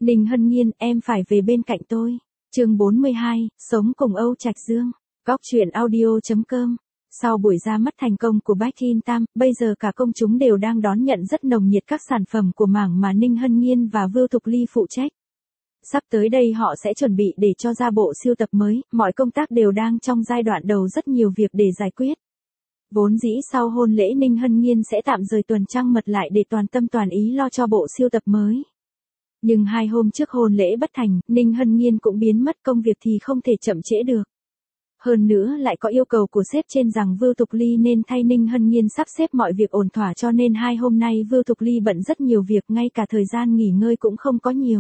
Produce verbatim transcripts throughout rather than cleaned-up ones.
Ninh Hân Nhiên, em phải về bên cạnh tôi. Chương bốn mươi hai, sống cùng Âu Trạch Dương. Góc truyện audio chấm com. Sau buổi ra mắt thành công của Bách Thiên Tam, bây giờ cả công chúng đều đang đón nhận rất nồng nhiệt các sản phẩm của mảng mà Ninh Hân Nhiên và Vưu Thục Ly phụ trách. Sắp tới đây họ sẽ chuẩn bị để cho ra bộ siêu tập mới, mọi công tác đều đang trong giai đoạn đầu, rất nhiều việc để giải quyết. Vốn dĩ sau hôn lễ Ninh Hân Nhiên sẽ tạm rời tuần trăng mật lại để toàn tâm toàn ý lo cho bộ siêu tập mới. Nhưng hai hôm trước hôn lễ bất thành, Ninh Hân Nhiên cũng biến mất, công việc thì không thể chậm trễ được. Hơn nữa lại có yêu cầu của sếp trên rằng Vưu Thục Ly nên thay Ninh Hân Nhiên sắp xếp mọi việc ổn thỏa, cho nên hai hôm nay Vưu Thục Ly bận rất nhiều việc, ngay cả thời gian nghỉ ngơi cũng không có nhiều.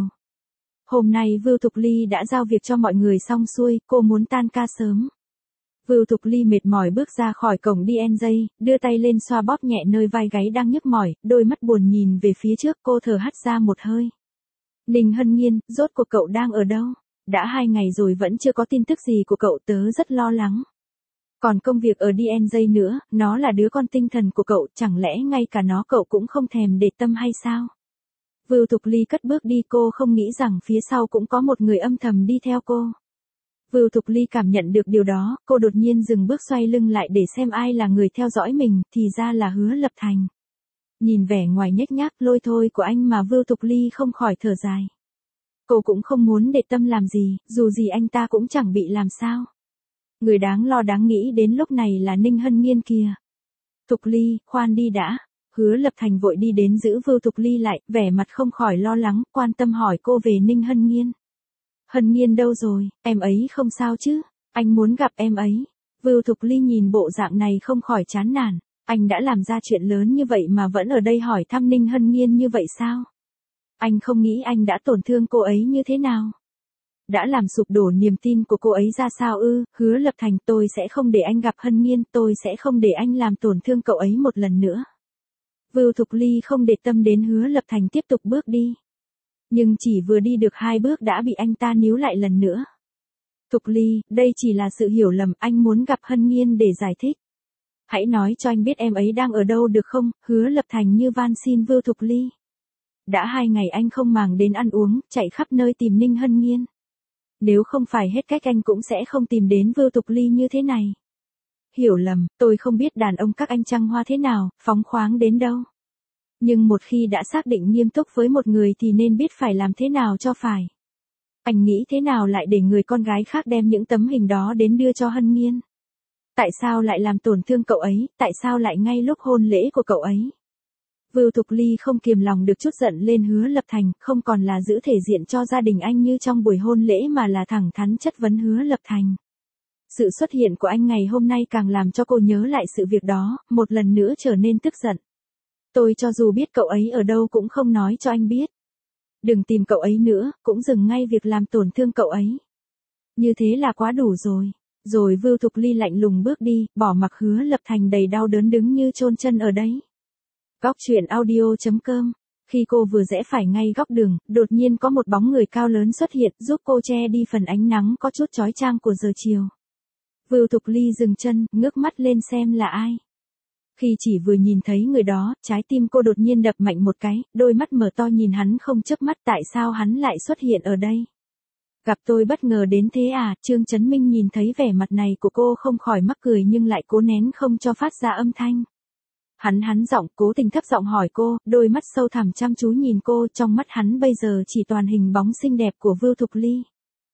Hôm nay Vưu Thục Ly đã giao việc cho mọi người xong xuôi, cô muốn tan ca sớm. Vưu Thục Ly mệt mỏi bước ra khỏi cổng đê en gi, đưa tay lên xoa bóp nhẹ nơi vai gáy đang nhức mỏi, đôi mắt buồn nhìn về phía trước, cô thở hắt ra một hơi. Ninh Hân Nhiên, rốt cuộc cậu đang ở đâu? Đã hai ngày rồi vẫn chưa có tin tức gì của cậu, tớ rất lo lắng. Còn công việc ở đê en gi nữa, nó là đứa con tinh thần của cậu, chẳng lẽ ngay cả nó cậu cũng không thèm để tâm hay sao? Vưu Thục Ly cất bước đi, cô không nghĩ rằng phía sau cũng có một người âm thầm đi theo cô. Vưu Thục Ly cảm nhận được điều đó, cô đột nhiên dừng bước, xoay lưng lại để xem ai là người theo dõi mình, thì ra là Hứa Lập Thành. Nhìn vẻ ngoài nhếch nhác lôi thôi của anh mà Vưu Thục Ly không khỏi thở dài. Cô cũng không muốn để tâm làm gì, dù gì anh ta cũng chẳng bị làm sao. Người đáng lo đáng nghĩ đến lúc này là Ninh Hân Nhiên kìa. Thục Ly, khoan đi đã. Hứa Lập Thành vội đi đến giữ Vưu Thục Ly lại, vẻ mặt không khỏi lo lắng, quan tâm hỏi cô về Ninh Hân Nhiên. Hân Nhiên đâu rồi, em ấy không sao chứ? Anh muốn gặp em ấy. Vưu Thục Ly nhìn bộ dạng này không khỏi chán nản. Anh đã làm ra chuyện lớn như vậy mà vẫn ở đây hỏi thăm Ninh Hân Nhiên như vậy sao? Anh không nghĩ anh đã tổn thương cô ấy như thế nào? Đã làm sụp đổ niềm tin của cô ấy ra sao ư? Hứa Lập Thành, tôi sẽ không để anh gặp Hân Nhiên, tôi sẽ không để anh làm tổn thương cậu ấy một lần nữa. Vưu Thục Ly không để tâm đến Hứa Lập Thành, tiếp tục bước đi. Nhưng chỉ vừa đi được hai bước đã bị anh ta níu lại lần nữa. Thục Ly, đây chỉ là sự hiểu lầm, anh muốn gặp Hân Nhiên để giải thích. Hãy nói cho anh biết em ấy đang ở đâu được không? Hứa Lập Thành như van xin Vưu Thục Ly. Đã hai ngày anh không màng đến ăn uống, chạy khắp nơi tìm Ninh Hân Nhiên. Nếu không phải hết cách anh cũng sẽ không tìm đến Vưu Thục Ly như thế này. Hiểu lầm, tôi không biết đàn ông các anh trăng hoa thế nào, phóng khoáng đến đâu. Nhưng một khi đã xác định nghiêm túc với một người thì nên biết phải làm thế nào cho phải. Anh nghĩ thế nào lại để người con gái khác đem những tấm hình đó đến đưa cho Hân Nhiên? Tại sao lại làm tổn thương cậu ấy, tại sao lại ngay lúc hôn lễ của cậu ấy? Vưu Thục Ly không kiềm lòng được chút giận lên Hứa Lập Thành, không còn là giữ thể diện cho gia đình anh như trong buổi hôn lễ mà là thẳng thắn chất vấn Hứa Lập Thành. Sự xuất hiện của anh ngày hôm nay càng làm cho cô nhớ lại sự việc đó, một lần nữa trở nên tức giận. Tôi cho dù biết cậu ấy ở đâu cũng không nói cho anh biết. Đừng tìm cậu ấy nữa, cũng dừng ngay việc làm tổn thương cậu ấy. Như thế là quá đủ rồi. Rồi Vưu Thục Ly lạnh lùng bước đi, bỏ mặc Hứa Lập Thành đầy đau đớn đứng như chôn chân ở đấy. Góc truyện audio chấm com. Khi cô vừa rẽ phải ngay góc đường, đột nhiên có một bóng người cao lớn xuất hiện, giúp cô che đi phần ánh nắng có chút chói chang của giờ chiều. Vưu Thục Ly dừng chân, ngước mắt lên xem là ai. Khi chỉ vừa nhìn thấy người đó, trái tim cô đột nhiên đập mạnh một cái, đôi mắt mở to nhìn hắn không chớp mắt, tại sao hắn lại xuất hiện ở đây? Gặp tôi bất ngờ đến thế à? Trương Chấn Minh nhìn thấy vẻ mặt này của cô không khỏi mắc cười nhưng lại cố nén không cho phát ra âm thanh. Hắn hắn giọng, cố tình thấp giọng hỏi cô, đôi mắt sâu thẳm chăm chú nhìn cô, trong mắt hắn bây giờ chỉ toàn hình bóng xinh đẹp của Vưu Thục Ly.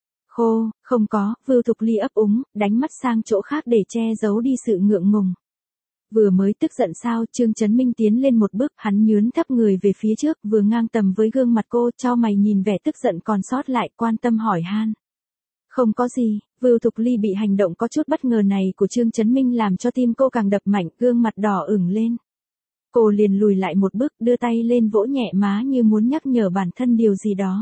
Khô, không có, Vưu Thục Ly ấp úng, đánh mắt sang chỗ khác để che giấu đi sự ngượng ngùng. Vừa mới tức giận sao? Trương Chấn Minh tiến lên một bước, hắn nhướn thấp người về phía trước, vừa ngang tầm với gương mặt cô, chau mày nhìn vẻ tức giận còn sót lại, quan tâm hỏi han. Không có gì. Vưu Thục Ly bị hành động có chút bất ngờ này của Trương Chấn Minh làm cho tim cô càng đập mạnh, gương mặt đỏ ửng lên. Cô liền lùi lại một bước, đưa tay lên vỗ nhẹ má như muốn nhắc nhở bản thân điều gì đó.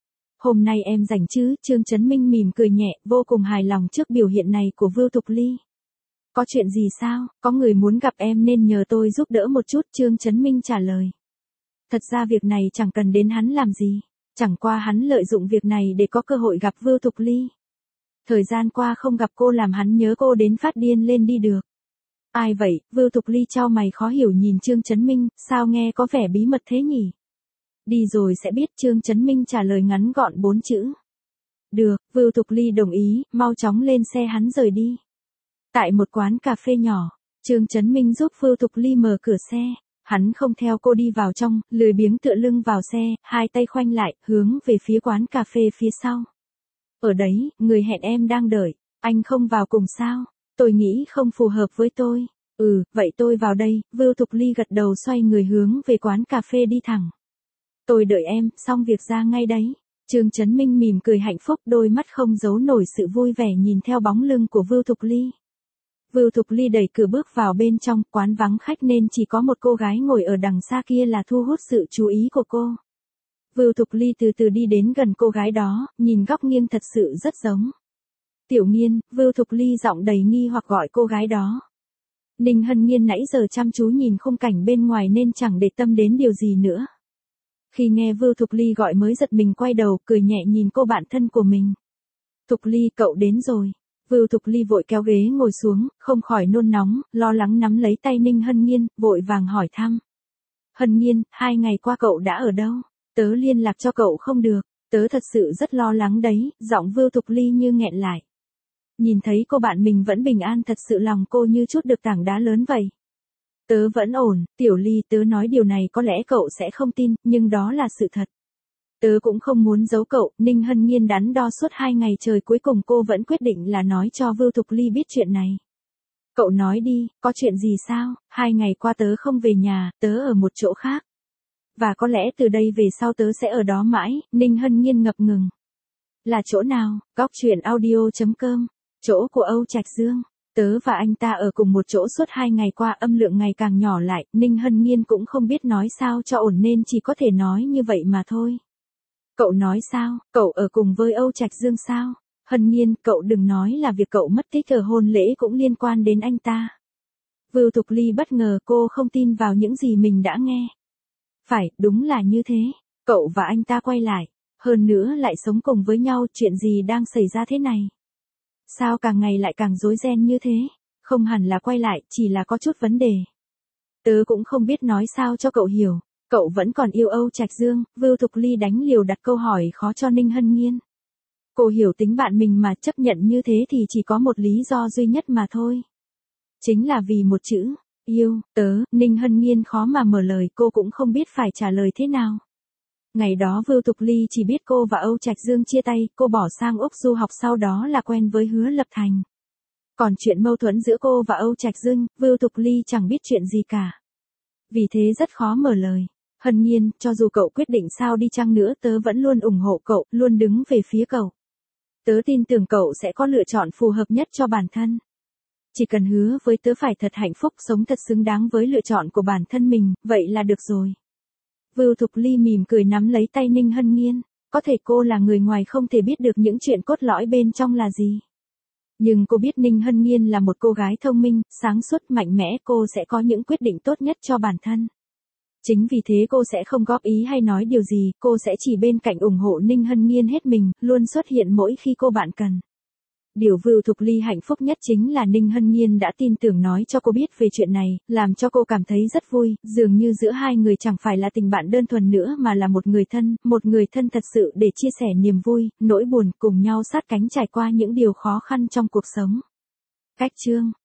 Hôm nay em rảnh chứ? Trương Chấn Minh mỉm cười nhẹ, vô cùng hài lòng trước biểu hiện này của Vưu Thục Ly. Có chuyện gì sao? Có người muốn gặp em nên nhờ tôi giúp đỡ một chút, Trương Chấn Minh trả lời. Thật ra việc này chẳng cần đến hắn làm gì. Chẳng qua hắn lợi dụng việc này để có cơ hội gặp Vưu Thục Ly. Thời gian qua không gặp cô làm hắn nhớ cô đến phát điên lên đi được. Ai vậy? Vưu Thục Ly chau mày khó hiểu nhìn Trương Chấn Minh, sao nghe có vẻ bí mật thế nhỉ? Đi rồi sẽ biết, Trương Chấn Minh trả lời ngắn gọn bốn chữ. Được, Vưu Thục Ly đồng ý, mau chóng lên xe hắn rời đi. Tại một quán cà phê nhỏ, Trương Chấn Minh giúp Vưu Thục Ly mở cửa xe. Hắn không theo cô đi vào trong, lười biếng tựa lưng vào xe, hai tay khoanh lại, hướng về phía quán cà phê phía sau. Ở đấy, người hẹn em đang đợi, anh không vào cùng sao? Tôi nghĩ không phù hợp với tôi. Ừ, vậy tôi vào đây. Vưu Thục Ly gật đầu xoay người hướng về quán cà phê đi thẳng. Tôi đợi em, xong việc ra ngay đấy. Trương Chấn Minh mỉm cười hạnh phúc, đôi mắt không giấu nổi sự vui vẻ nhìn theo bóng lưng của Vưu Thục Ly. Vưu Thục Ly đẩy cửa bước vào bên trong, quán vắng khách nên chỉ có một cô gái ngồi ở đằng xa kia là thu hút sự chú ý của cô. Vưu Thục Ly từ từ đi đến gần cô gái đó, nhìn góc nghiêng thật sự rất giống. Tiểu Nghiên, Vưu Thục Ly giọng đầy nghi hoặc gọi cô gái đó. Ninh Hân Nghiên nãy giờ chăm chú nhìn khung cảnh bên ngoài nên chẳng để tâm đến điều gì nữa. Khi nghe Vưu Thục Ly gọi mới giật mình quay đầu, cười nhẹ nhìn cô bạn thân của mình. Thục Ly, cậu đến rồi. Vưu Thục Ly vội kéo ghế ngồi xuống, không khỏi nôn nóng, lo lắng nắm lấy tay Ninh Hân Nghiên, vội vàng hỏi thăm. Hân Nghiên, hai ngày qua cậu đã ở đâu? Tớ liên lạc cho cậu không được, tớ thật sự rất lo lắng đấy, giọng Vưu Thục Ly như nghẹn lại. Nhìn thấy cô bạn mình vẫn bình an thật sự lòng cô như chút được tảng đá lớn vậy. Tớ vẫn ổn, Tiểu Ly, tớ nói điều này có lẽ cậu sẽ không tin, nhưng đó là sự thật. Tớ cũng không muốn giấu cậu. Ninh Hân Nghiên đắn đo suốt hai ngày trời, cuối cùng cô vẫn quyết định là nói cho Vưu Thục Ly biết chuyện này. Cậu nói đi, có chuyện gì sao? Hai ngày qua tớ không về nhà, tớ ở một chỗ khác. Và có lẽ từ đây về sau tớ sẽ ở đó mãi. Ninh Hân Nghiên ngập ngừng. Là chỗ nào? Góc truyện audio chấm com. Chỗ của Âu Trạch Dương. Tớ và anh ta ở cùng một chỗ suốt hai ngày qua, âm lượng ngày càng nhỏ lại. Ninh Hân Nghiên cũng không biết nói sao cho ổn nên chỉ có thể nói như vậy mà thôi. Cậu nói sao? Cậu ở cùng với Âu Trạch Dương sao? Hân Nghiên, cậu đừng nói là việc cậu mất tích ở hôn lễ cũng liên quan đến anh ta. Vưu Thục Ly bất ngờ, cô không tin vào những gì mình đã nghe. Phải, đúng là như thế. Cậu và anh ta quay lại. Hơn nữa lại sống cùng với nhau, chuyện gì đang xảy ra thế này? Sao càng ngày lại càng rối ren như thế? Không hẳn là quay lại, chỉ là có chút vấn đề. Tớ cũng không biết nói sao cho cậu hiểu. Cậu vẫn còn yêu Âu Trạch Dương. Vưu Thục Ly đánh liều đặt câu hỏi khó cho Ninh Hân Nghiên. Cô hiểu tính bạn mình mà, chấp nhận như thế thì chỉ có một lý do duy nhất mà thôi. Chính là vì một chữ, yêu. Tớ, Ninh Hân Nghiên khó mà mở lời, cô cũng không biết phải trả lời thế nào. Ngày đó Vưu Thục Ly chỉ biết cô và Âu Trạch Dương chia tay, cô bỏ sang Úc du học, sau đó là quen với Hứa Lập Thành. Còn chuyện mâu thuẫn giữa cô và Âu Trạch Dương, Vưu Thục Ly chẳng biết chuyện gì cả. Vì thế rất khó mở lời. Hân Nghiên, cho dù cậu quyết định sao đi chăng nữa, tớ vẫn luôn ủng hộ cậu, luôn đứng về phía cậu. Tớ tin tưởng cậu sẽ có lựa chọn phù hợp nhất cho bản thân. Chỉ cần hứa với tớ phải thật hạnh phúc, sống thật xứng đáng với lựa chọn của bản thân mình, vậy là được rồi. Vưu Thục Ly mỉm cười nắm lấy tay Ninh Hân Nghiên. Có thể cô là người ngoài không thể biết được những chuyện cốt lõi bên trong là gì. Nhưng cô biết Ninh Hân Nghiên là một cô gái thông minh, sáng suốt, mạnh mẽ, cô sẽ có những quyết định tốt nhất cho bản thân. Chính vì thế cô sẽ không góp ý hay nói điều gì, cô sẽ chỉ bên cạnh ủng hộ Ninh Hân Nghiên hết mình, luôn xuất hiện mỗi khi cô bạn cần. Điều Vưu Thục Ly hạnh phúc nhất chính là Ninh Hân Nghiên đã tin tưởng nói cho cô biết về chuyện này, làm cho cô cảm thấy rất vui, dường như giữa hai người chẳng phải là tình bạn đơn thuần nữa mà là một người thân, một người thân thật sự để chia sẻ niềm vui, nỗi buồn, cùng nhau sát cánh trải qua những điều khó khăn trong cuộc sống. Cách chương